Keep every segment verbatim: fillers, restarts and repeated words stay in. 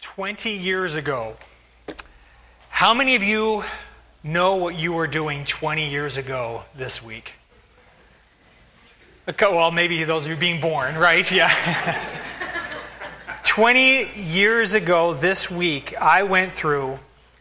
twenty years ago. How many of you know what you were doing twenty years ago this week? Okay, well, maybe those of you being born, right? Yeah. twenty years ago this week, I went through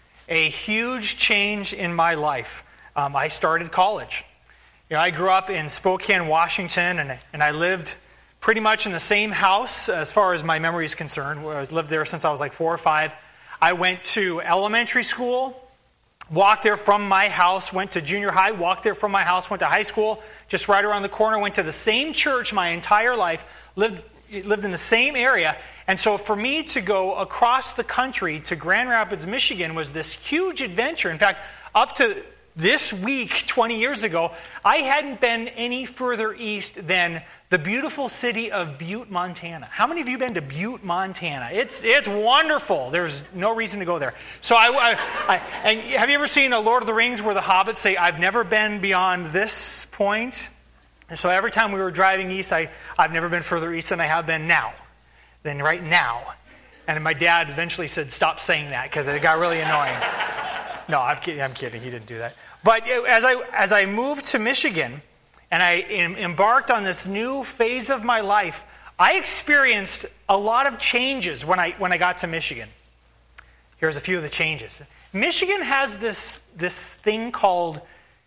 a huge change in my life. Um, I started college. You know, I grew up in Spokane, Washington, and, and I lived pretty much in the same house as far as my memory is concerned. I lived there since I was like four or five. I went to elementary school, walked there from my house, went to junior high, walked there from my house, went to high school, just right around the corner, went to the same church my entire life, lived lived in the same area. And so for me to go across the country to Grand Rapids, Michigan was this huge adventure. In fact, up to this week, twenty years ago, I hadn't been any further east than the beautiful city of Butte, Montana. How many of you been to Butte, Montana? It's it's wonderful. There's no reason to go there. So I, I, I and have you ever seen a Lord of the Rings where the hobbits say, "I've never been beyond this point"? And so every time we were driving east, I I've never been further east than I have been now, than right now. And my dad eventually said, "Stop saying that," because it got really annoying. No, I'm kidding. I'm kidding. He didn't do that. But as I as I moved to Michigan and I em- embarked on this new phase of my life, I experienced a lot of changes when I when I got to Michigan. Here's a few of the changes. Michigan has this this thing called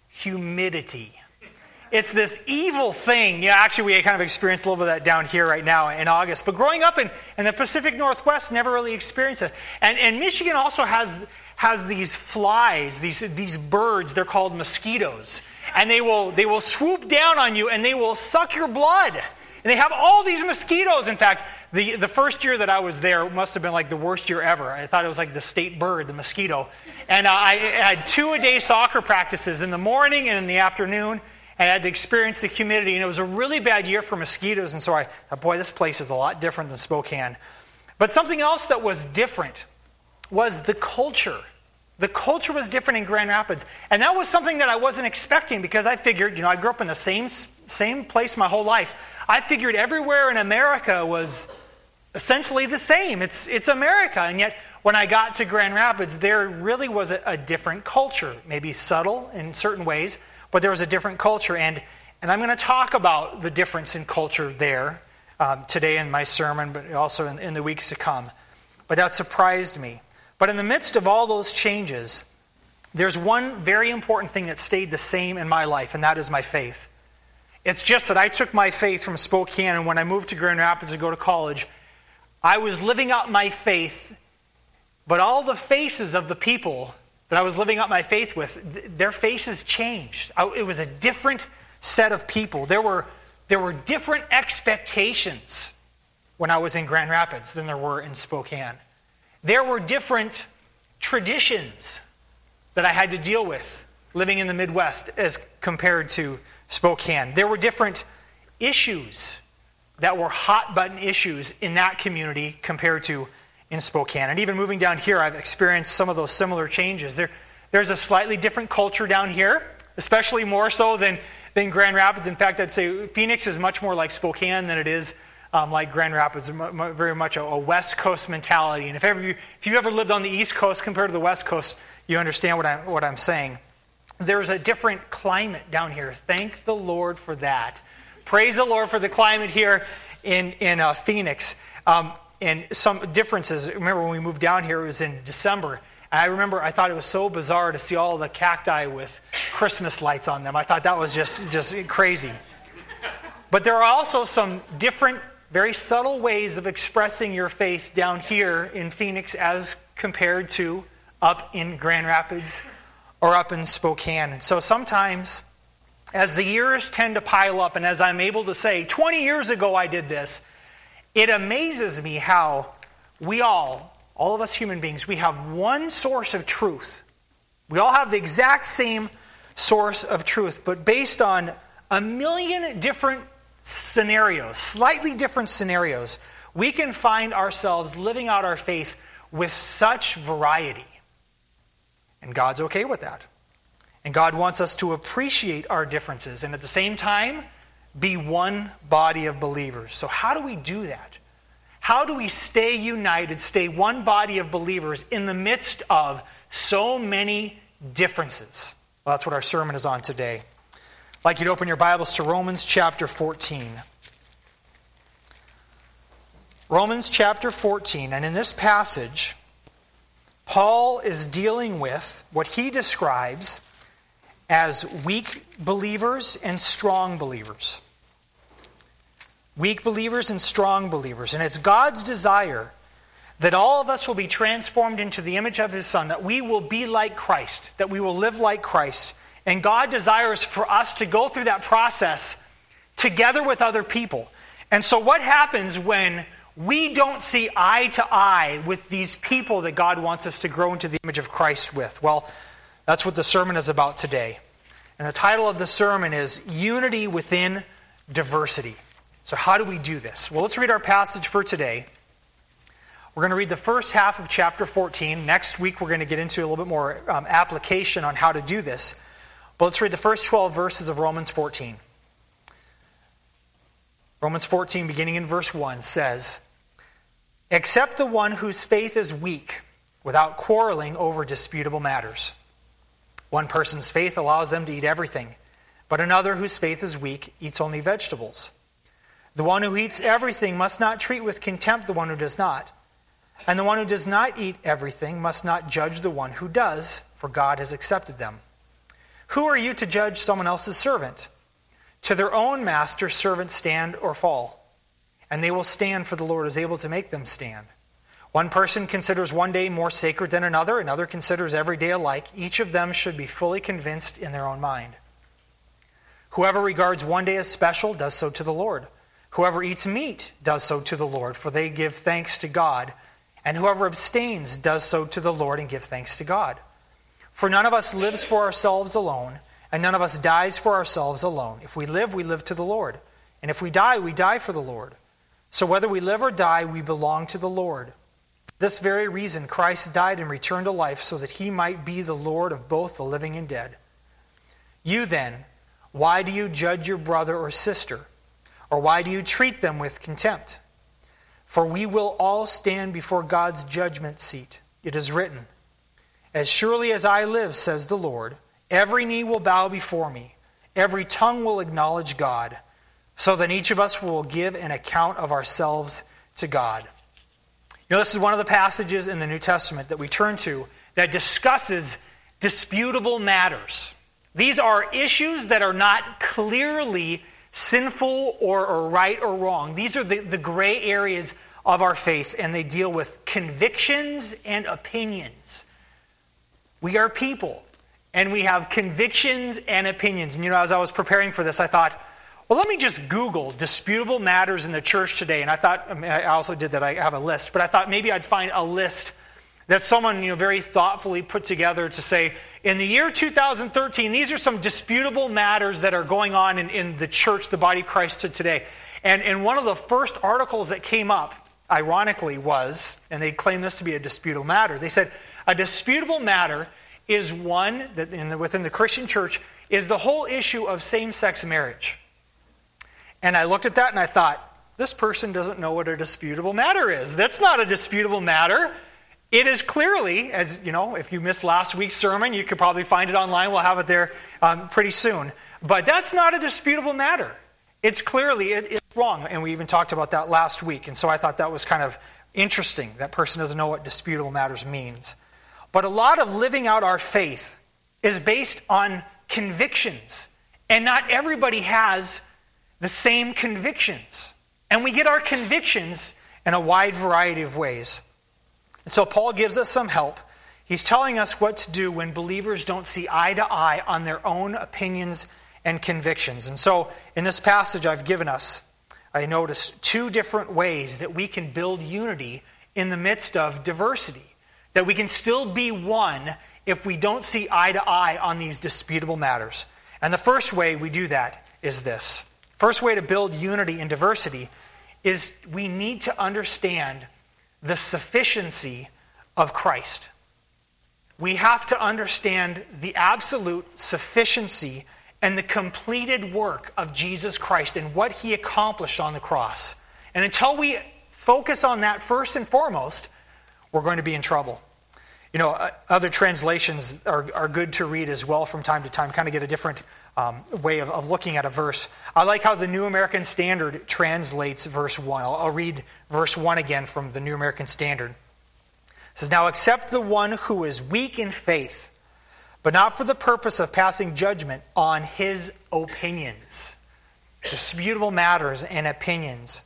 humidity. It's this evil thing. Yeah, actually, we kind of experienced a little bit of that down here right now in August. But growing up in, in the Pacific Northwest, never really experienced it. And, and Michigan also has has these flies, these these birds. They're called mosquitoes, and they will they will swoop down on you and they will suck your blood. And they have all these mosquitoes. In fact, the the first year that I was there must have been like the worst year ever. I thought it was like the state bird, the mosquito. And uh, I had two a day soccer practices in the morning and in the afternoon. And I had to experience the humidity, and it was a really bad year for mosquitoes. And so I thought, boy, this place is a lot different than Spokane. But something else that was different was the culture. The culture was different in Grand Rapids. And that was something that I wasn't expecting because I figured, you know, I grew up in the same same place my whole life. I figured everywhere in America was essentially the same. It's it's America. And yet when I got to Grand Rapids, there really was a, a different culture, maybe subtle in certain ways, but there was a different culture. And, and I'm going to talk about the difference in culture there um, today in my sermon, but also in, in the weeks to come. But that surprised me. But in the midst of all those changes, there's one very important thing that stayed the same in my life, and that is my faith. It's just that I took my faith from Spokane, and when I moved to Grand Rapids to go to college, I was living out my faith, but all the faces of the people that I was living out my faith with, their faces changed. It was a different set of people. There were, there were different expectations when I was in Grand Rapids than there were in Spokane. There were different traditions that I had to deal with living in the Midwest as compared to Spokane. There were different issues that were hot-button issues in that community compared to in Spokane. And even moving down here, I've experienced some of those similar changes. There, there's a slightly different culture down here, especially more so than, than Grand Rapids. In fact, I'd say Phoenix is much more like Spokane than it is um, like Grand Rapids, very much a, a West Coast mentality. And if ever you, if you've ever lived on the East Coast compared to the West Coast, you understand what I'm, what I'm saying. There's a different climate down here. Thank the Lord for that. Praise the Lord for the climate here in, in uh, Phoenix. Um, And some differences. Remember when we moved down here, it was in December. And I remember I thought it was so bizarre to see all the cacti with Christmas lights on them. I thought that was just, just crazy. But there are also some different, very subtle ways of expressing your faith down here in Phoenix as compared to up in Grand Rapids or up in Spokane. And so sometimes, as the years tend to pile up, and as I'm able to say, twenty years ago I did this, it amazes me how we all, all of us human beings, we have one source of truth. We all have the exact same source of truth, but based on a million different scenarios, slightly different scenarios, we can find ourselves living out our faith with such variety. And God's okay with that. And God wants us to appreciate our differences and at the same time be one body of believers. So how do we do that? How do we stay united, stay one body of believers in the midst of so many differences? Well, that's what our sermon is on today. I'd like you to open your Bibles to Romans chapter fourteen. Romans chapter fourteen, and in this passage, Paul is dealing with what he describes as weak believers and strong believers. Weak believers and strong believers. And it's God's desire that all of us will be transformed into the image of His Son, that we will be like Christ, that we will live like Christ. And God desires for us to go through that process together with other people. And so what happens when we don't see eye to eye with these people that God wants us to grow into the image of Christ with? Well, that's what the sermon is about today. And the title of the sermon is Unity Within Diversity. So how do we do this? Well, let's read our passage for today. We're going to read the first half of chapter fourteen. Next week we're going to get into a little bit more um, application on how to do this. But let's read the first twelve verses of Romans fourteen. Romans fourteen, beginning in verse one, says, "Except the one whose faith is weak, without quarreling over disputable matters. One person's faith allows them to eat everything, but another whose faith is weak eats only vegetables. The one who eats everything must not treat with contempt the one who does not. And the one who does not eat everything must not judge the one who does, for God has accepted them. Who are you to judge someone else's servant? To their own master servants stand or fall, and they will stand, for the Lord is able to make them stand. One person considers one day more sacred than another, another considers every day alike. Each of them should be fully convinced in their own mind. Whoever regards one day as special does so to the Lord. Whoever eats meat does so to the Lord, for they give thanks to God. And whoever abstains does so to the Lord and give thanks to God. For none of us lives for ourselves alone, and none of us dies for ourselves alone. If we live, we live to the Lord. And if we die, we die for the Lord. So whether we live or die, we belong to the Lord. For this very reason, Christ died and returned to life, so that He might be the Lord of both the living and dead. You then, why do you judge your brother or sister? Or why do you treat them with contempt? For we will all stand before God's judgment seat. It is written, As surely as I live, says the Lord, every knee will bow before me, every tongue will acknowledge God, so that each of us will give an account of ourselves to God." You know, this is one of the passages in the New Testament that we turn to that discusses disputable matters. These are issues that are not clearly sinful or, or right or wrong. These are the, the gray areas of our faith, and they deal with convictions and opinions. We are people, and we have convictions and opinions. And you know, as I was preparing for this, I thought, well, let me just Google disputable matters in the church today. And I thought, I mean, I also did that, I have a list, but I thought maybe I'd find a list that someone, you know, very thoughtfully put together to say, in the year two thousand thirteen, these are some disputable matters that are going on in, in the church, the body of Christ today. And, and one of the first articles that came up, ironically, was, and they claim this to be a disputable matter, they said, a disputable matter is one that in the, within the Christian church is the whole issue of same-sex marriage. And I looked at that and I thought, this person doesn't know what a disputable matter is. That's not a disputable matter. It is clearly, as you know, if you missed last week's sermon, you could probably find it online. We'll have it there um, pretty soon. But that's not a disputable matter. It's clearly, it, it's wrong. And we even talked about that last week. And so I thought that was kind of interesting. That person doesn't know what disputable matters means. But a lot of living out our faith is based on convictions. And not everybody has the same convictions. And we get our convictions in a wide variety of ways. And so Paul gives us some help. He's telling us what to do when believers don't see eye to eye on their own opinions and convictions. And so in this passage I've given us, I notice two different ways that we can build unity in the midst of diversity. That we can still be one if we don't see eye to eye on these disputable matters. And the first way we do that is this. First way to build unity in diversity is we need to understand the sufficiency of Christ. We have to understand the absolute sufficiency and the completed work of Jesus Christ and what He accomplished on the cross. And until we focus on that first and foremost, we're going to be in trouble. You know, uh, other translations are, are good to read as well from time to time, kind of get a different um, way of, of looking at a verse. I like how the New American Standard translates verse one. I'll, I'll read verse one again from the New American Standard. It says, "Now accept the one who is weak in faith, but not for the purpose of passing judgment on his opinions." Disputable matters and opinions.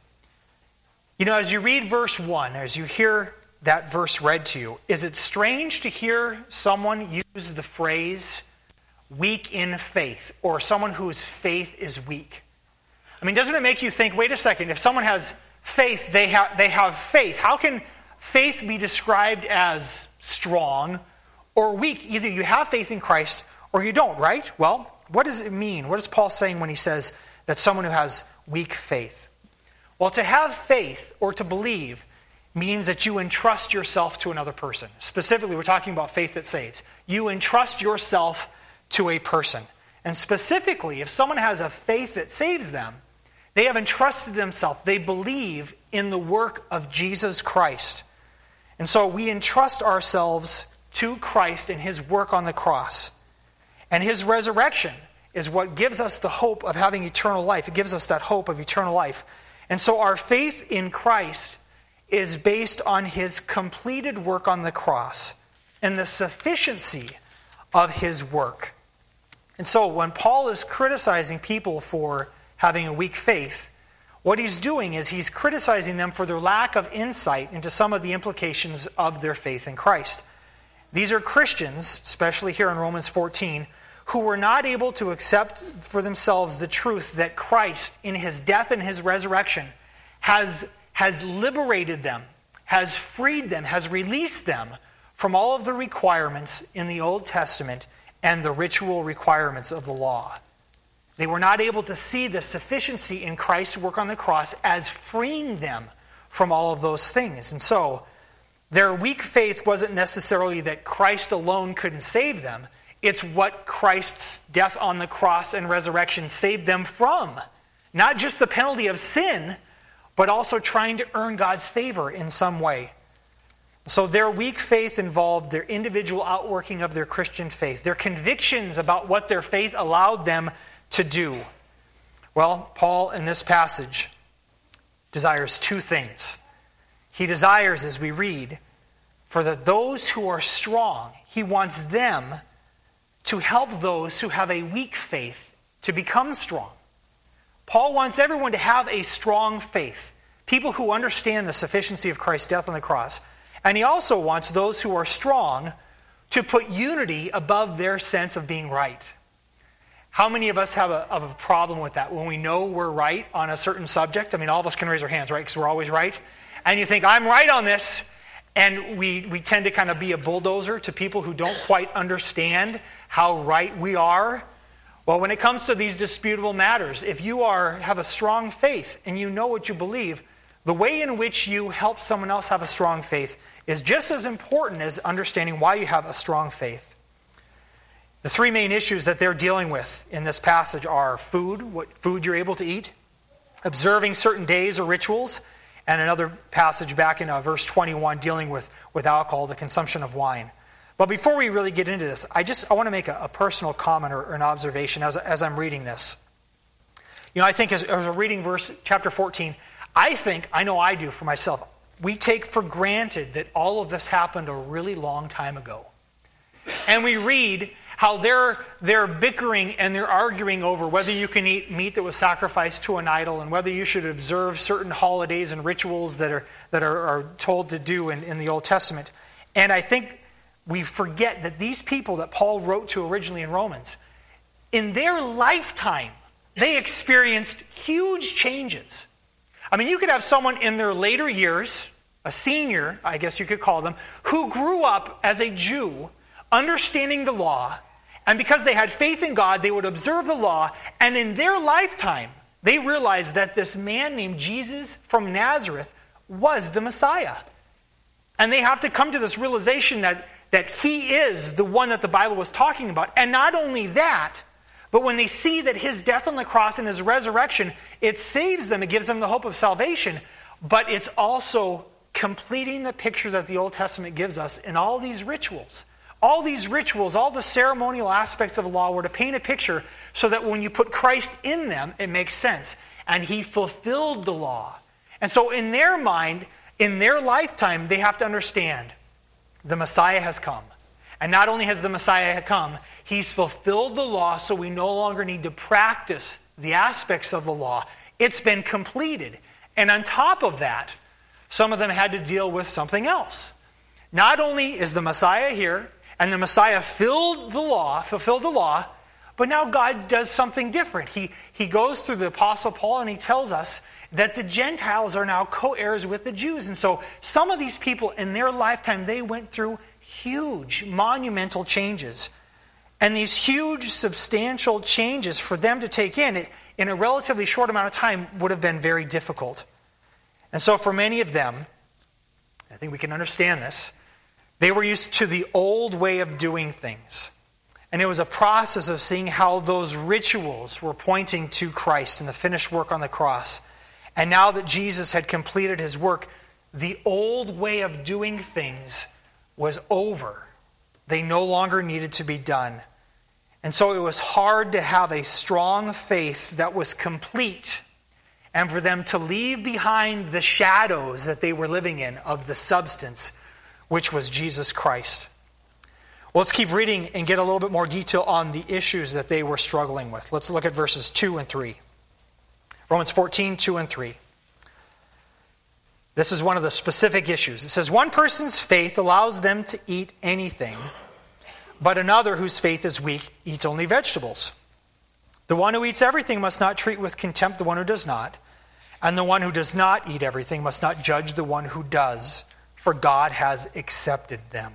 You know, as you read verse one, as you hear that verse read to you, is it strange to hear someone use the phrase weak in faith, or someone whose faith is weak? I mean, doesn't it make you think, wait a second, if someone has faith, they have, they have faith. How can faith be described as strong or weak? Either you have faith in Christ or you don't, right? Well, what does it mean? What is Paul saying when he says that someone who has weak faith? Well, to have faith or to believe means that you entrust yourself to another person. Specifically, we're talking about faith that saves. You entrust yourself to a person. And specifically, if someone has a faith that saves them, they have entrusted themselves. They believe in the work of Jesus Christ. And so we entrust ourselves to Christ and his work on the cross. And his resurrection is what gives us the hope of having eternal life. It gives us that hope of eternal life. And so our faith in Christ is based on his completed work on the cross and the sufficiency of his work. And so when Paul is criticizing people for having a weak faith, what he's doing is he's criticizing them for their lack of insight into some of the implications of their faith in Christ. These are Christians, especially here in Romans fourteen, who were not able to accept for themselves the truth that Christ, in his death and his resurrection, has, has liberated them, has freed them, has released them from all of the requirements in the Old Testament and the ritual requirements of the law. They were not able to see the sufficiency in Christ's work on the cross as freeing them from all of those things. And so, their weak faith wasn't necessarily that Christ alone couldn't save them. It's what Christ's death on the cross and resurrection saved them from. Not just the penalty of sin, but also trying to earn God's favor in some way. So their weak faith involved their individual outworking of their Christian faith, their convictions about what their faith allowed them to do. Well, Paul in this passage desires two things. He desires, as we read, for the, those who are strong, he wants them to help those who have a weak faith to become strong. Paul wants everyone to have a strong faith, people who understand the sufficiency of Christ's death on the cross. And he also wants those who are strong to put unity above their sense of being right. How many of us have a, have a problem with that? When we know we're right on a certain subject, I mean, all of us can raise our hands, right? Because we're always right. And you think, I'm right on this. And we, we tend to kind of be a bulldozer to people who don't quite understand how right we are. Well, when it comes to these disputable matters, if you are have a strong faith and you know what you believe, the way in which you help someone else have a strong faith is just as important as understanding why you have a strong faith. The three main issues that they're dealing with in this passage are food, what food you're able to eat, observing certain days or rituals, and another passage back in uh, verse twenty-one dealing with, with alcohol, the consumption of wine. But before we really get into this, I just I want to make a, a personal comment or, or an observation as, as I'm reading this. You know, I think as, as we're reading verse chapter fourteen, I think, I know I do for myself, we take for granted that all of this happened a really long time ago. And we read how they're, they're bickering and they're arguing over whether you can eat meat that was sacrificed to an idol and whether you should observe certain holidays and rituals that are, that are, are told to do in, in the Old Testament. And I think we forget that these people that Paul wrote to originally in Romans, in their lifetime, they experienced huge changes. I mean, you could have someone in their later years, a senior, I guess you could call them, who grew up as a Jew, understanding the law, and because they had faith in God, they would observe the law, and in their lifetime, they realized that this man named Jesus from Nazareth was the Messiah. And they have to come to this realization that, that he is the one that the Bible was talking about. And not only that, but when they see that his death on the cross and his resurrection, it saves them, it gives them the hope of salvation. but it's also completing the picture that the Old Testament gives us in all these rituals. All these rituals, all the ceremonial aspects of the law were to paint a picture so that when you put Christ in them, it makes sense. And he fulfilled the law. And so in their mind, in their lifetime, they have to understand the Messiah has come. And not only has the Messiah come, he's fulfilled the law, so we no longer need to practice the aspects of the law. It's been completed. And on top of that, some of them had to deal with something else. Not only is the Messiah here, and the Messiah filled the law, fulfilled the law, but now God does something different. He, he goes through the Apostle Paul and he tells us that the Gentiles are now co-heirs with the Jews. And so some of these people in their lifetime, they went through huge, monumental changes. And these huge, substantial changes for them to take in, it, in a relatively short amount of time, would have been very difficult. And so for many of them, I think we can understand this, they were used to the old way of doing things. And it was a process of seeing how those rituals were pointing to Christ and the finished work on the cross. And now that Jesus had completed his work, the old way of doing things was over. They no longer needed to be done. And so it was hard to have a strong faith that was complete and for them to leave behind the shadows that they were living in of the substance, which was Jesus Christ. Well, let's keep reading and get a little bit more detail on the issues that they were struggling with. Let's look at verses two and three. Romans fourteen, two and three. This is one of the specific issues. It says, one person's faith allows them to eat anything, but another whose faith is weak eats only vegetables. The one who eats everything must not treat with contempt the one who does not, and the one who does not eat everything must not judge the one who does, for God has accepted them.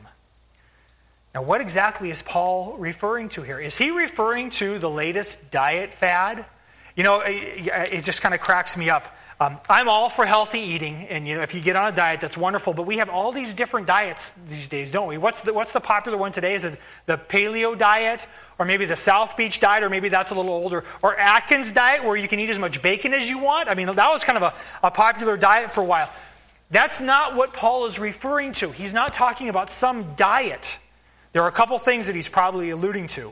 Now, what exactly is Paul referring to here? Is he referring to the latest diet fad? You know, it, it just kind of cracks me up. Um, I'm all for healthy eating, and you know, if you get on a diet, that's wonderful. But we have all these different diets these days, don't we? What's the, what's the popular one today? Is it the paleo diet, or maybe the South Beach diet, or maybe that's a little older, or Atkins diet, where you can eat as much bacon as you want? I mean, that was kind of a, a popular diet for a while. That's not what Paul is referring to. He's not talking about some diet. There are a couple things that he's probably alluding to.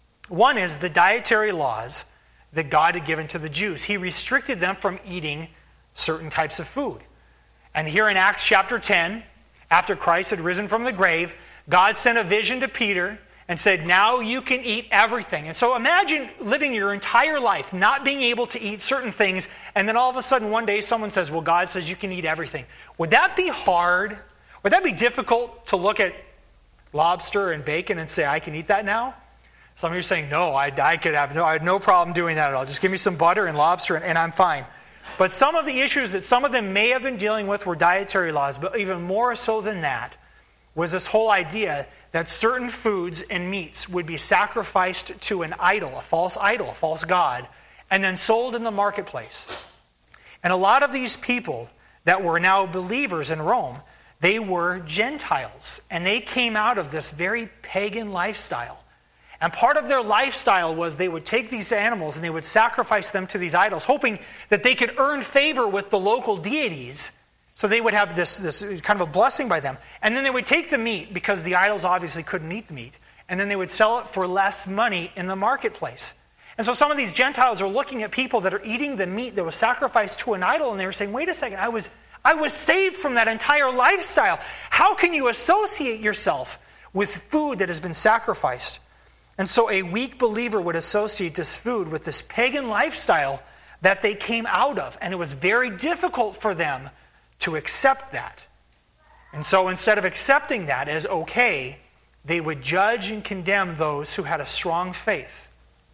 One is the dietary laws that God had given to the Jews. He restricted them from eating certain types of food. And here in Acts chapter ten, after Christ had risen from the grave, God sent a vision to Peter and said, now you can eat everything. And so imagine living your entire life not being able to eat certain things, and then all of a sudden one day someone says, well, God says you can eat everything. Would that be hard? Would that be difficult to look at lobster and bacon and say, I can eat that now? Some of you are saying, no, I, I could have no, I had no problem doing that at all. Just give me some butter and lobster and, and I'm fine. But some of the issues that some of them may have been dealing with were dietary laws, but even more so than that was this whole idea that certain foods and meats would be sacrificed to an idol, a false idol, a false god, and then sold in the marketplace. And a lot of these people that were now believers in Rome, they were Gentiles, and they came out of this very pagan lifestyle. And part of their lifestyle was they would take these animals and they would sacrifice them to these idols, hoping that they could earn favor with the local deities, so they would have this, this kind of a blessing by them. And then they would take the meat, because the idols obviously couldn't eat the meat, and then they would sell it for less money in the marketplace. And so some of these Gentiles are looking at people that are eating the meat that was sacrificed to an idol, and they were saying, wait a second, I was, I was saved from that entire lifestyle. How can you associate yourself with food that has been sacrificed? And so a weak believer would associate this food with this pagan lifestyle that they came out of. And it was very difficult for them to accept that. And so instead of accepting that as okay, they would judge and condemn those who had a strong faith.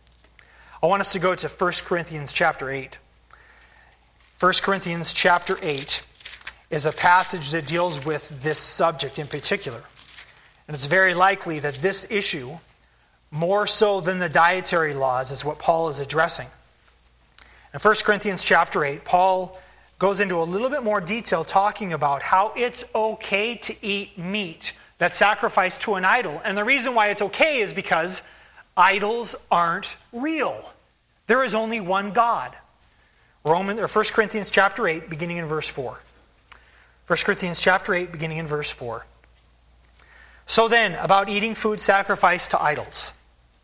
I want us to go to First Corinthians chapter eight. First Corinthians chapter eight is a passage that deals with this subject in particular. And it's very likely that this issue, more so than the dietary laws, is what Paul is addressing. In First Corinthians chapter eight, Paul goes into a little bit more detail talking about how it's okay to eat meat that's sacrificed to an idol. And the reason why it's okay is because idols aren't real. There is only one God. Roman, or First Corinthians chapter eight, beginning in verse four. First Corinthians chapter eight, beginning in verse four. So then, about eating food sacrificed to idols.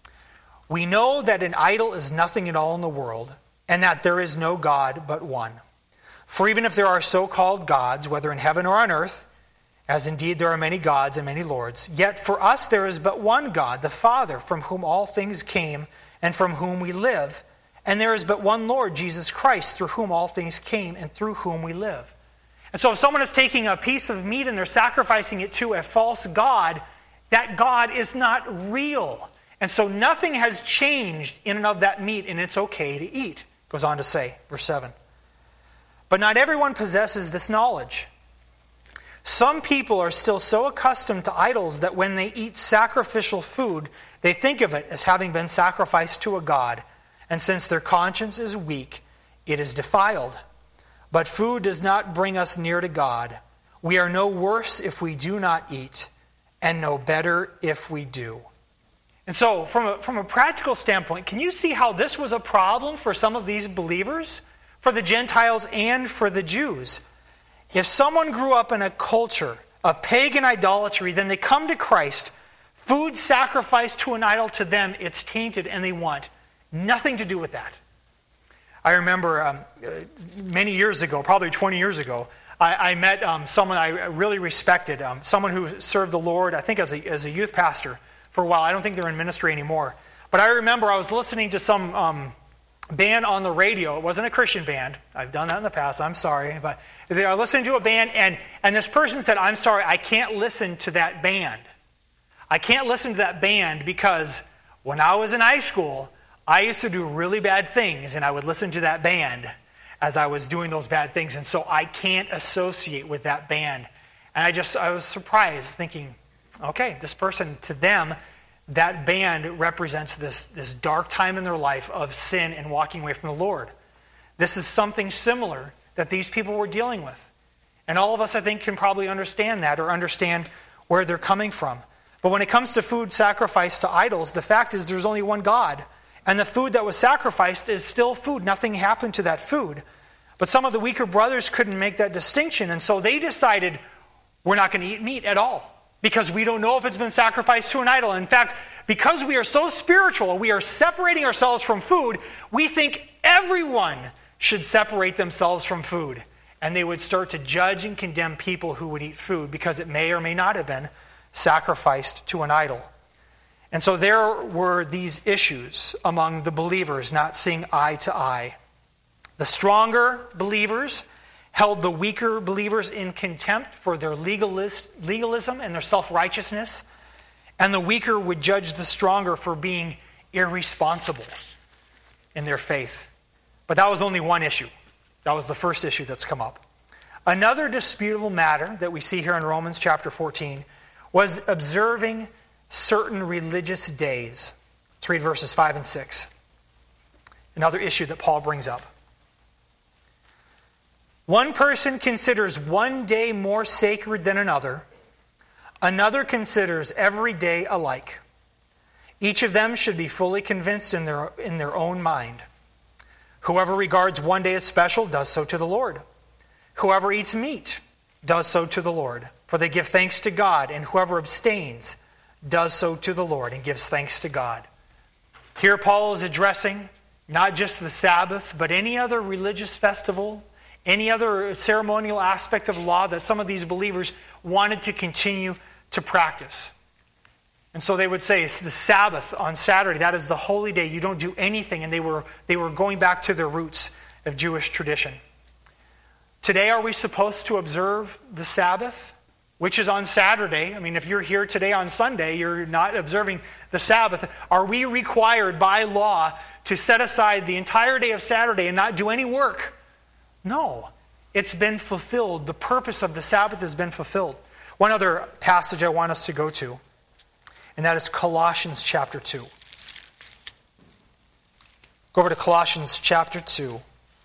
We know that an idol is nothing at all in the world, and that there is no God but one. For even if there are so-called gods, whether in heaven or on earth, as indeed there are many gods and many lords, yet for us there is but one God, the Father, from whom all things came and from whom we live. And there is but one Lord, Jesus Christ, through whom all things came and through whom we live. And so if someone is taking a piece of meat and they're sacrificing it to a false god, that God is not real. And so nothing has changed in and of that meat, and it's okay to eat. Goes on to say, verse seven. But not everyone possesses this knowledge. Some people are still so accustomed to idols that when they eat sacrificial food, they think of it as having been sacrificed to a god. And since their conscience is weak, it is defiled. But food does not bring us near to God. We are no worse if we do not eat, and no better if we do. And so, from a, from a practical standpoint, can you see how this was a problem for some of these believers? For the Gentiles and for the Jews. If someone grew up in a culture of pagan idolatry, then they come to Christ, food sacrificed to an idol to them, it's tainted and they want nothing to do with that. I remember um, many years ago, probably twenty years ago, I, I met um, someone I really respected, um, someone who served the Lord, I think as a, as a youth pastor for a while. I don't think they're in ministry anymore. But I remember I was listening to some um, band on the radio. It wasn't a Christian band. I've done that in the past. I'm sorry. But I was listening to a band, and, and this person said, I'm sorry, I can't listen to that band. I can't listen to that band because when I was in high school, I used to do really bad things, and I would listen to that band as I was doing those bad things, and so I can't associate with that band. And I just, I was surprised, thinking, okay, this person, to them, that band represents this, this dark time in their life of sin and walking away from the Lord. This is something similar that these people were dealing with. And all of us, I think, can probably understand that or understand where they're coming from. But when it comes to food sacrificed to idols, the fact is there's only one God. And the food that was sacrificed is still food. Nothing happened to that food. But some of the weaker brothers couldn't make that distinction. And so they decided, we're not going to eat meat at all. Because we don't know if it's been sacrificed to an idol. In fact, because we are so spiritual, we are separating ourselves from food, we think everyone should separate themselves from food. And they would start to judge and condemn people who would eat food because it may or may not have been sacrificed to an idol. And so there were these issues among the believers not seeing eye to eye. The stronger believers held the weaker believers in contempt for their legalist, legalism and their self-righteousness. And the weaker would judge the stronger for being irresponsible in their faith. But that was only one issue. That was the first issue that's come up. Another disputable matter that we see here in Romans chapter fourteen was observing certain religious days. Let's read verses five and six. Another issue that Paul brings up. One person considers one day more sacred than another. Another considers every day alike. Each of them should be fully convinced in their, in their own mind. Whoever regards one day as special does so to the Lord. Whoever eats meat does so to the Lord, for they give thanks to God, and whoever abstains does so to the Lord and gives thanks to God. Here Paul is addressing not just the Sabbath, but any other religious festival, any other ceremonial aspect of law that some of these believers wanted to continue to practice. And so they would say, it's the Sabbath on Saturday. That is the holy day. You don't do anything. And they were, they were going back to their roots of Jewish tradition. Today, are we supposed to observe the Sabbath, which is on Saturday? I mean, if you're here today on Sunday, you're not observing the Sabbath. Are we required by law to set aside the entire day of Saturday and not do any work? No. It's been fulfilled. The purpose of the Sabbath has been fulfilled. One other passage I want us to go to, and that is Colossians chapter two. Go over to Colossians chapter two.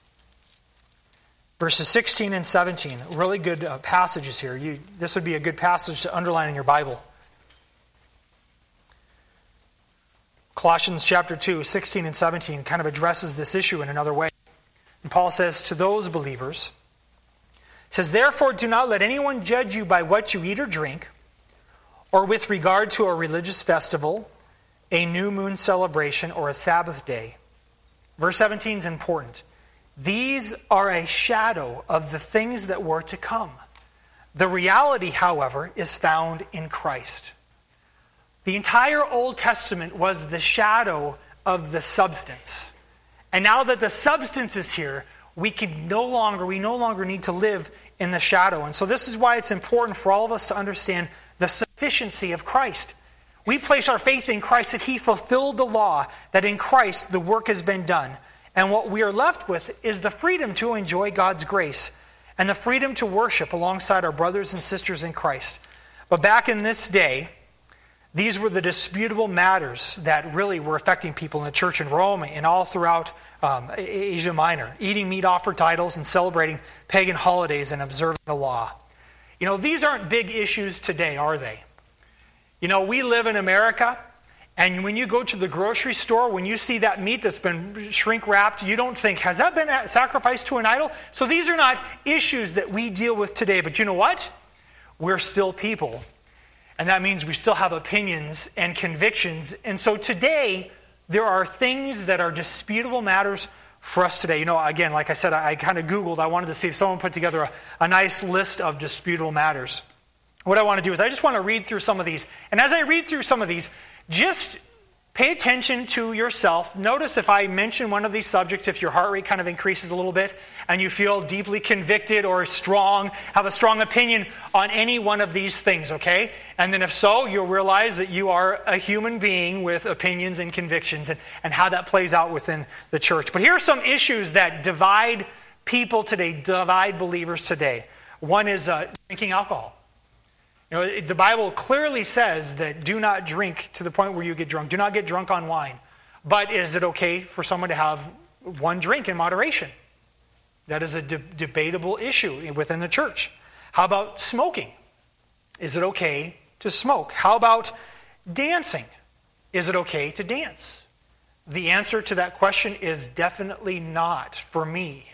Verses sixteen and seventeen. Really good uh, passages here. You, this would be a good passage to underline in your Bible. Colossians chapter two, sixteen and seventeen kind of addresses this issue in another way. And Paul says to those believers, he says, therefore do not let anyone judge you by what you eat or drink, or with regard to a religious festival, a new moon celebration, or a Sabbath day. Verse seventeen is important. These are a shadow of the things that were to come. The reality, however, is found in Christ. The entire Old Testament was the shadow of the substance. And now that the substance is here, we can no longer, we no longer need to live in the shadow. And so this is why it's important for all of us to understand the sufficiency of Christ. We place our faith in Christ, that He fulfilled the law, that in Christ the work has been done. And what we are left with is the freedom to enjoy God's grace and the freedom to worship alongside our brothers and sisters in Christ. But back in this day, these were the disputable matters that really were affecting people in the church in Rome and all throughout um, Asia Minor. Eating meat offered to idols and celebrating pagan holidays and observing the law. You know, these aren't big issues today, are they? You know, we live in America, and when you go to the grocery store, when you see that meat that's been shrink wrapped, you don't think, has that been sacrificed to an idol? So these are not issues that we deal with today. But you know what? We're still people. And that means we still have opinions and convictions. And so today, there are things that are disputable matters for us today. You know, again, like I said, I, I kind of Googled. I wanted to see if someone put together a, a nice list of disputable matters. What I want to do is I just want to read through some of these. And as I read through some of these, just pay attention to yourself. Notice if I mention one of these subjects, if your heart rate kind of increases a little bit and you feel deeply convicted or strong, have a strong opinion on any one of these things, okay? And then if so, you'll realize that you are a human being with opinions and convictions and, and how that plays out within the church. But here are some issues that divide people today, divide believers today. One is uh, drinking alcohol. You know, the Bible clearly says that do not drink to the point where you get drunk. Do not get drunk on wine. But is it okay for someone to have one drink in moderation? That is a de- debatable issue within the church. How about smoking? Is it okay to smoke? How about dancing? Is it okay to dance? The answer to that question is definitely not for me.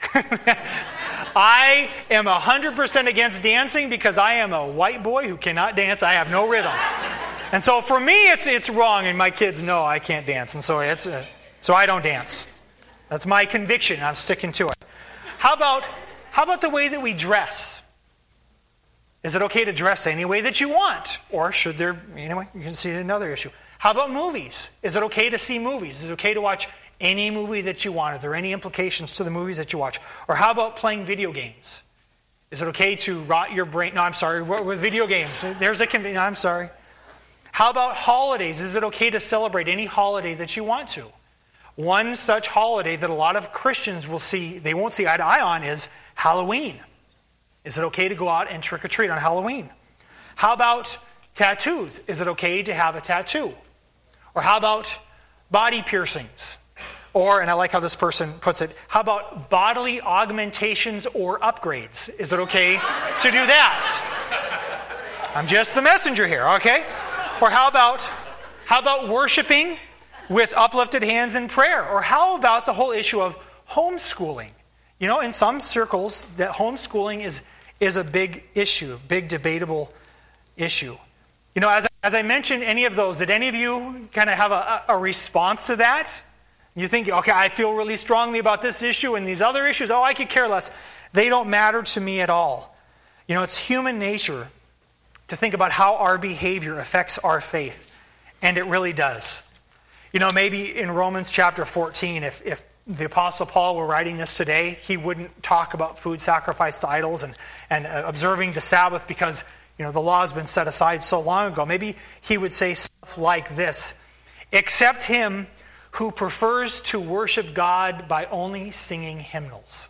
I am one hundred percent against dancing because I am a white boy who cannot dance. I have no rhythm. And so for me, it's it's wrong, and my kids know I can't dance. And so it's uh, so I don't dance. That's my conviction, and I'm sticking to it. How about how about the way that we dress? Is it okay to dress any way that you want? Or should there, anyway, you can see another issue. How about movies? Is it okay to see movies? Is it okay to watch any movie that you want? Are there any implications to the movies that you watch? Or how about playing video games? Is it okay to rot your brain? No, I'm sorry, with video games. There's a convenience. No, I'm sorry. How about holidays? Is it okay to celebrate any holiday that you want to? One such holiday that a lot of Christians will see, they won't see eye to eye on, is Halloween. Is it okay to go out and trick or treat on Halloween? How about tattoos? Is it okay to have a tattoo? Or how about body piercings? Or, and I like how this person puts it, how about bodily augmentations or upgrades? Is it okay to do that? I'm just the messenger here, okay? Or how about how about worshiping with uplifted hands in prayer? Or how about the whole issue of homeschooling? You know, in some circles, that homeschooling is, is a big issue, big debatable issue. You know, as, as I mentioned any of those, did any of you kind of have a, a response to that? You think, okay, I feel really strongly about this issue and these other issues. Oh, I could care less. They don't matter to me at all. You know, it's human nature to think about how our behavior affects our faith. And it really does. You know, maybe in Romans chapter fourteen, if, if the Apostle Paul were writing this today, he wouldn't talk about food sacrificed to idols and, and uh, observing the Sabbath because, you know, the law has been set aside so long ago. Maybe he would say stuff like this: "Except him who prefers to worship God by only singing hymnals."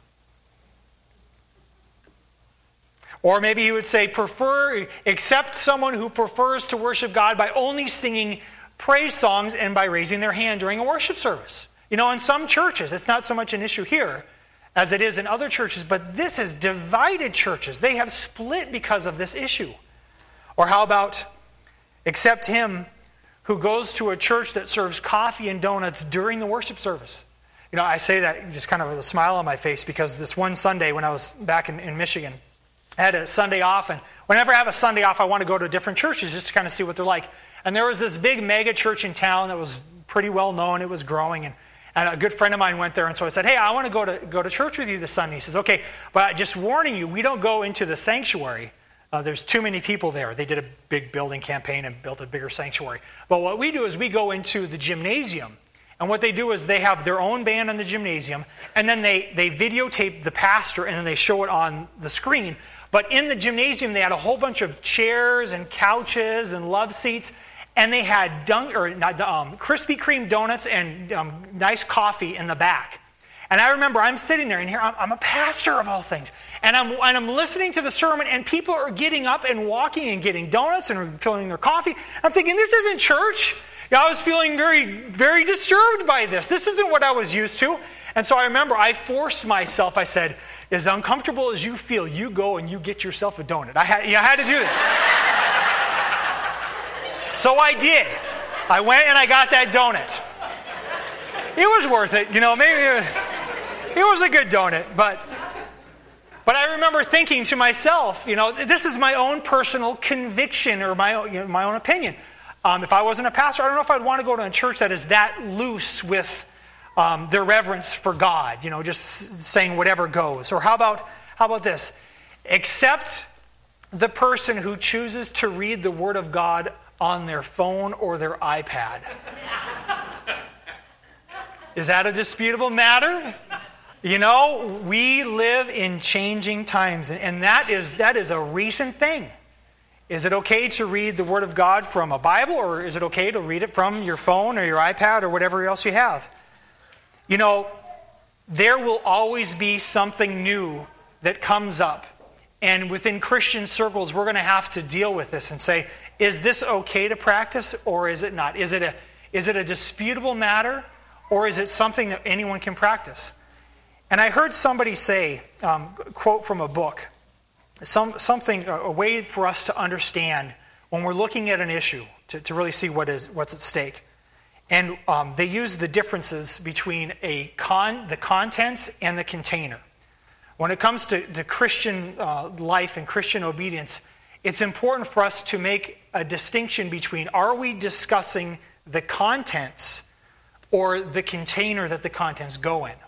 Or maybe he would say, prefer, except someone who prefers to worship God by only singing praise songs and by raising their hand during a worship service. You know, in some churches, it's not so much an issue here as it is in other churches, but this has divided churches. They have split because of this issue. Or how about, except him who goes to a church that serves coffee and donuts during the worship service? You know, I say that just kind of with a smile on my face because this one Sunday when I was back in, in Michigan, I had a Sunday off, and whenever I have a Sunday off, I want to go to different churches just to kind of see what they're like. And there was this big mega church in town that was pretty well known. It was growing, and, and a good friend of mine went there, and so I said, hey, I want to go to go to church with you this Sunday. He says, okay, but just warning you, we don't go into the sanctuary. Uh, there's too many people there. They did a big building campaign and built a bigger sanctuary. But what we do is we go into the gymnasium. And what they do is they have their own band in the gymnasium, and then they, they videotape the pastor, and then they show it on the screen. But in the gymnasium, they had a whole bunch of chairs and couches and love seats, and they had dunk, or not, um, Krispy Kreme donuts and um, nice coffee in the back. And I remember I'm sitting there, and here I'm, I'm a pastor of all things, and I'm and I'm listening to the sermon, and people are getting up and walking and getting donuts and filling their coffee. I'm thinking, this isn't church. I was feeling very, very disturbed by this. This isn't what I was used to. And so I remember I forced myself. I said, as uncomfortable as you feel, you go and you get yourself a donut. I had, yeah, I had to do this. So I did. I went and I got that donut. It was worth it. You know, maybe it was, it was a good donut. But, but I remember thinking to myself, you know, this is my own personal conviction or my own, you know, my own opinion. Um, if I wasn't a pastor, I don't know if I'd want to go to a church that is that loose with um, their reverence for God, you know, just saying whatever goes. Or how about how about this? Accept the person who chooses to read the Word of God on their phone or their iPad. Is that a disputable matter? You know, we live in changing times, and that is that is a recent thing. Is it okay to read the Word of God from a Bible, or is it okay to read it from your phone or your iPad or whatever else you have? You know, there will always be something new that comes up. And within Christian circles, we're going to have to deal with this and say, is this okay to practice or is it not? Is it a, is it a disputable matter, or is it something that anyone can practice? And I heard somebody say, um, quote from a book, Some something, a way for us to understand when we're looking at an issue, to, to really see what is what's at stake. And um, they use the differences between a con, the contents and the container. When it comes to, to Christian uh, life and Christian obedience, it's important for us to make a distinction between, are we discussing the contents or the container that the contents go in?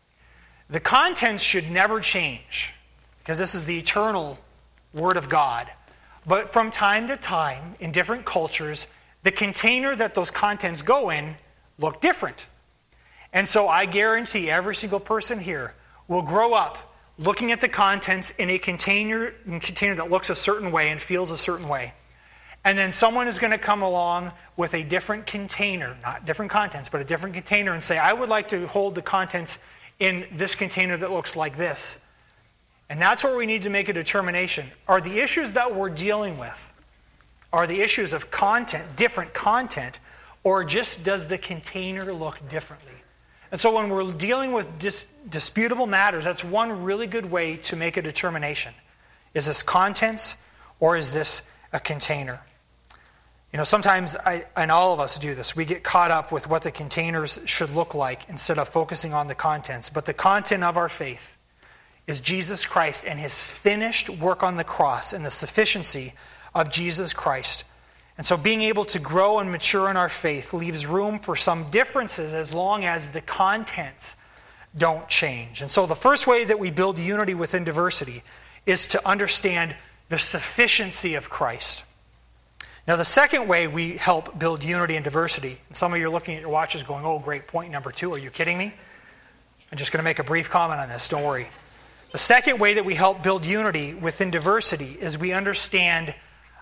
The contents should never change, because this is the eternal Word of God. But from time to time, in different cultures, the container that those contents go in look different. And so I guarantee every single person here will grow up looking at the contents in a container, in a container that looks a certain way and feels a certain way. And then someone is going to come along with a different container, not different contents, but a different container, and say, I would like to hold the contents in this container that looks like this. And that's where we need to make a determination. Are the issues that we're dealing with, are the issues of content, different content, or just does the container look differently? And so when we're dealing with dis- disputable matters, that's one really good way to make a determination. Is this contents, or is this a container? You know, sometimes, I, and all of us do this, we get caught up with what the containers should look like instead of focusing on the contents. But the content of our faith is Jesus Christ and His finished work on the cross and the sufficiency of Jesus Christ. And so being able to grow and mature in our faith leaves room for some differences as long as the contents don't change. And so the first way that we build unity within diversity is to understand the sufficiency of Christ. Now the second way we help build unity and diversity, and some of you are looking at your watches going, oh great, point number two, are you kidding me? I'm just going to make a brief comment on this, don't worry. The second way that we help build unity within diversity is we understand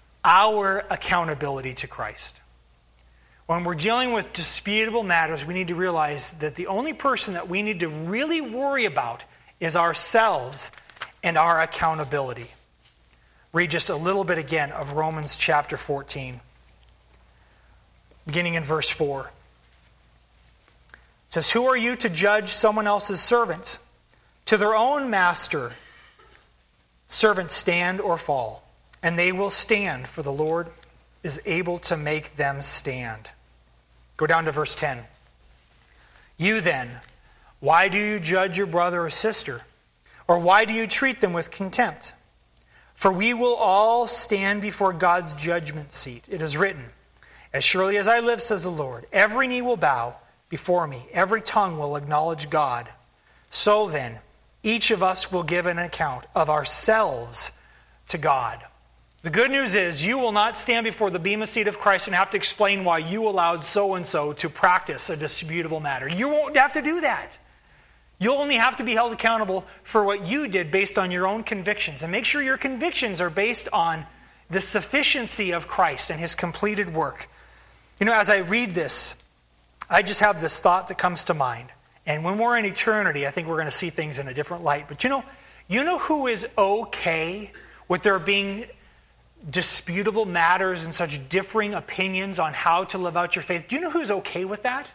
our accountability to Christ. When we're dealing with disputable matters, we need to realize that the only person that we need to really worry about is ourselves and our accountability. Read just a little bit again of Romans chapter fourteen, beginning in verse four. It says, who are you to judge someone else's servants? To their own master, servants stand or fall, and they will stand, for the Lord is able to make them stand. Go down to verse ten. You then, Why do you judge your brother or sister? Or why do you treat them with contempt? For we will all stand before God's judgment seat. It is written, as surely as I live, says the Lord, every knee will bow before me, every tongue will acknowledge God. So then, each of us will give an account of ourselves to God. The good news is you will not stand before the bema seat of Christ and have to explain why you allowed so-and-so to practice a disputable matter. You won't have to do that. You'll only have to be held accountable for what you did based on your own convictions. And make sure your convictions are based on the sufficiency of Christ and His completed work. You know, as I read this, I just have this thought that comes to mind. And when we're in eternity, I think we're going to see things in a different light. But you know, you know who is okay with there being disputable matters and such differing opinions on how to live out your faith? Do you know who's okay with that?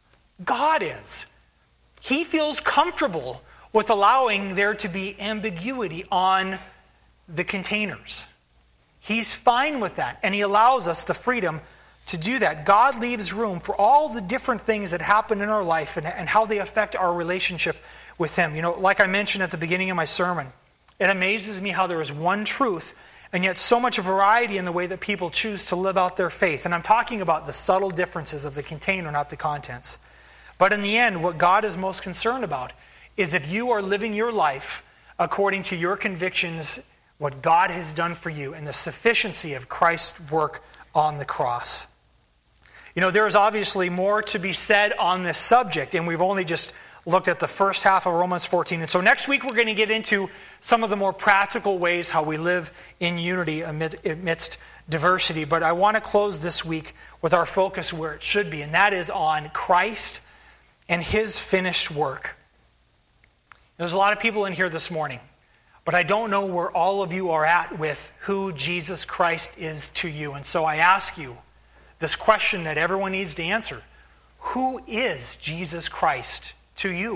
God is. He feels comfortable with allowing there to be ambiguity on the containers. He's fine with that, and He allows us the freedom to do that. God leaves room for all the different things that happen in our life and, and how they affect our relationship with Him. You know, like I mentioned at the beginning of my sermon, it amazes me how there is one truth and yet so much variety in the way that people choose to live out their faith. And I'm talking about the subtle differences of the container, not the contents. But in the end, what God is most concerned about is if you are living your life according to your convictions, what God has done for you, and the sufficiency of Christ's work on the cross. You know, there is obviously more to be said on this subject, and we've only just looked at the first half of Romans fourteen. And so next week we're going to get into some of the more practical ways how we live in unity amid, amidst diversity. But I want to close this week with our focus where it should be, and that is on Christ and His finished work. There's a lot of people in here this morning, but I don't know where all of you are at with who Jesus Christ is to you. And so I ask you this question that everyone needs to answer. Who is Jesus Christ to you?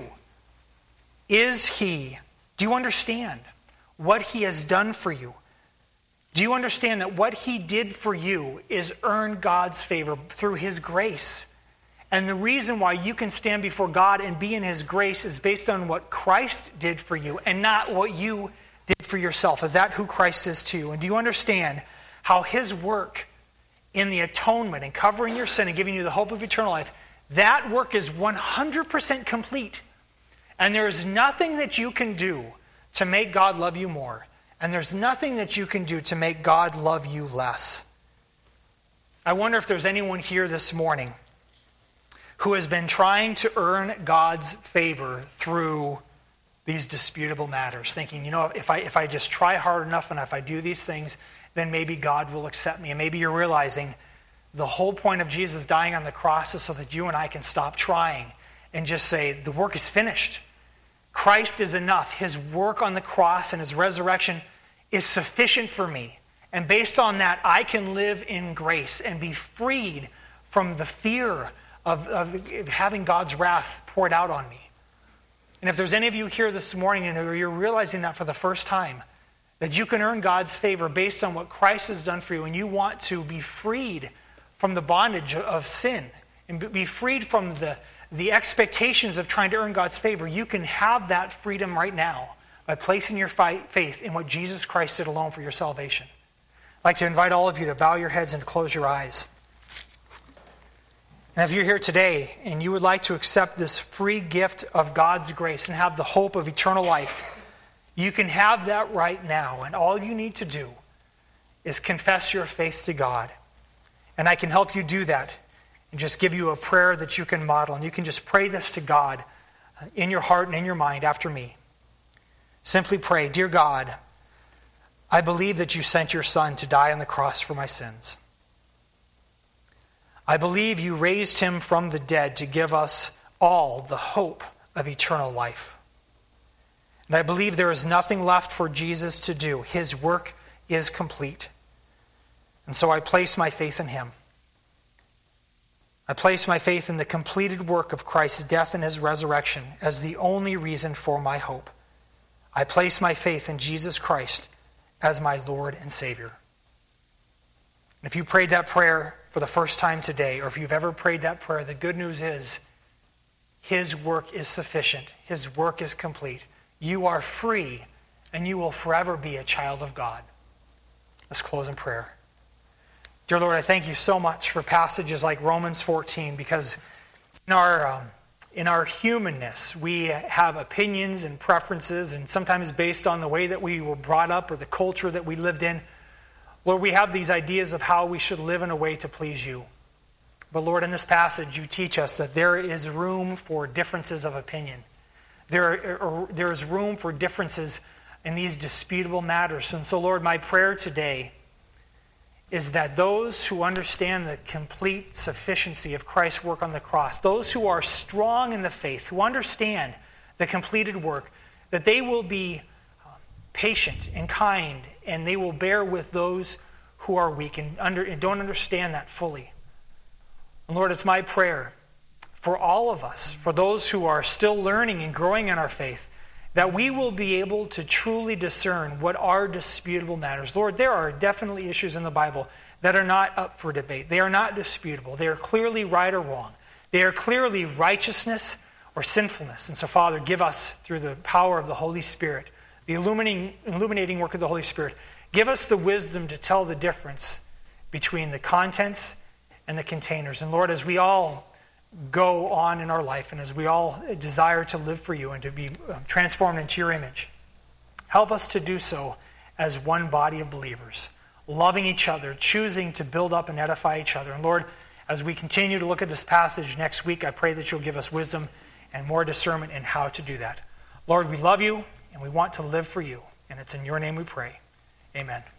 Is He, do you understand what He has done for you? Do you understand that what He did for you is earn God's favor through His grace? And the reason why you can stand before God and be in His grace is based on what Christ did for you and not what you did for yourself. Is that who Christ is to you? And do you understand how His work in the atonement and covering your sin and giving you the hope of eternal life, that work is one hundred percent complete. And there is nothing that you can do to make God love you more. And there's nothing that you can do to make God love you less. I wonder if there's anyone here this morning who has been trying to earn God's favor through these disputable matters, thinking, you know, if I if I just try hard enough and if I do these things, then maybe God will accept me. And maybe you're realizing the whole point of Jesus dying on the cross is so that you and I can stop trying and just say, the work is finished. Christ is enough. His work on the cross and His resurrection is sufficient for me. And based on that, I can live in grace and be freed from the fear Of, of having God's wrath poured out on me. And if there's any of you here this morning and you're realizing that for the first time, that you can earn God's favor based on what Christ has done for you, and you want to be freed from the bondage of sin and be freed from the, the expectations of trying to earn God's favor, you can have that freedom right now by placing your faith in what Jesus Christ did alone for your salvation. I'd like to invite all of you to bow your heads and close your eyes. And if you're here today and you would like to accept this free gift of God's grace and have the hope of eternal life, you can have that right now. And all you need to do is confess your faith to God. And I can help you do that and just give you a prayer that you can model. And you can just pray this to God in your heart and in your mind after me. Simply pray, Dear God, I believe that you sent your Son to die on the cross for my sins. I believe you raised Him from the dead to give us all the hope of eternal life. And I believe there is nothing left for Jesus to do. His work is complete. And so I place my faith in Him. I place my faith in the completed work of Christ's death and His resurrection as the only reason for my hope. I place my faith in Jesus Christ as my Lord and Savior. And if you prayed that prayer for the first time today, or if you've ever prayed that prayer, the good news is His work is sufficient. His work is complete. You are free, and you will forever be a child of God. Let's close in prayer. Dear Lord, I thank you so much for passages like Romans fourteen, because in our um, in our humanness, we have opinions and preferences, and sometimes based on the way that we were brought up or the culture that we lived in. Lord, we have these ideas of how we should live in a way to please you. But Lord, in this passage, you teach us that there is room for differences of opinion. There, are, there is room for differences in these disputable matters. And so, Lord, my prayer today is that those who understand the complete sufficiency of Christ's work on the cross, those who are strong in the faith, who understand the completed work, that they will be patient and kind, and they will bear with those who are weak and, under, and don't understand that fully. And Lord, it's my prayer for all of us, for those who are still learning and growing in our faith, that we will be able to truly discern what are disputable matters. Lord, there are definitely issues in the Bible that are not up for debate. They are not disputable. They are clearly right or wrong. They are clearly righteousness or sinfulness. And so, Father, give us, through the power of the Holy Spirit, the illuminating, illuminating work of the Holy Spirit, give us the wisdom to tell the difference between the contents and the containers. And Lord, as we all go on in our life, and as we all desire to live for you and to be transformed into your image, help us to do so as one body of believers, loving each other, choosing to build up and edify each other. And Lord, as we continue to look at this passage next week, I pray that you'll give us wisdom and more discernment in how to do that. Lord, we love you and we want to live for you. And it's in your name we pray. Amen.